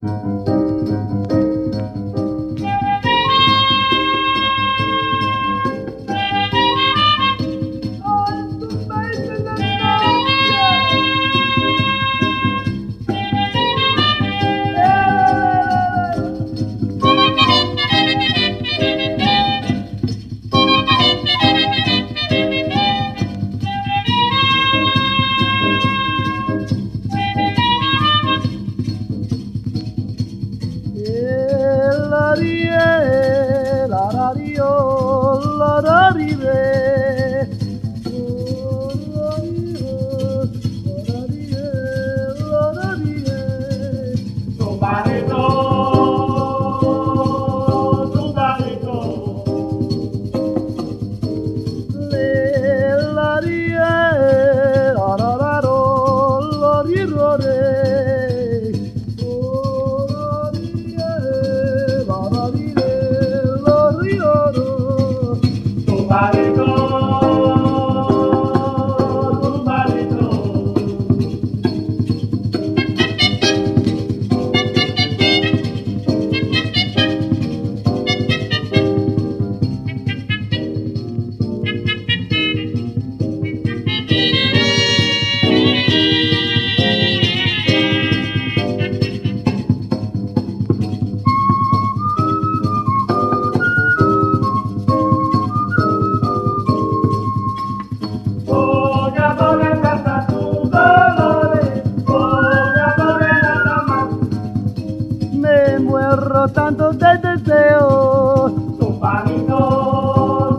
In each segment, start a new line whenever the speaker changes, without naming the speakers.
Tanto de deseo,
tumbanito,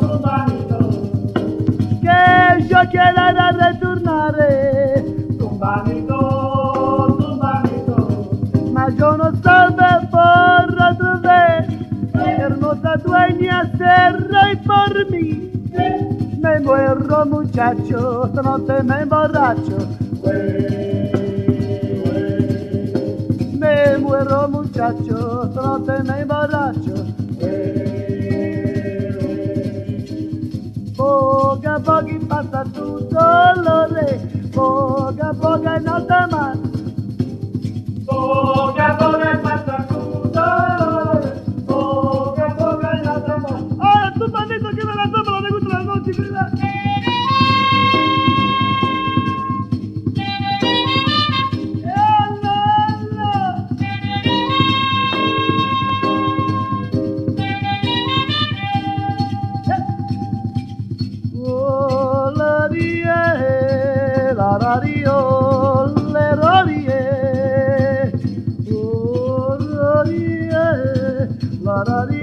que yo quiera retornar,
tumbanito,
mas yo no sabe por otra vez, hermosa dueña ser rey por mí. Me muero muchacho, esta noche me emborracho. Me muero muchacho, esta noche me emborracho. Poco a poco pasa tu dolores, poco a poco no te más.
poco a poco pasa tu dolor, poco a poco no te más.
Ahora tú manito que me la toma, me gusta la noche, ¿verdad? La